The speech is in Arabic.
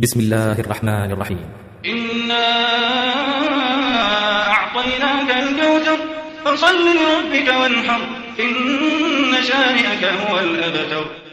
بسم الله الرحمن الرحيم. إنا أعطيناك الكوثر فصل لربك وانحر إن شانئك هو الأبتر.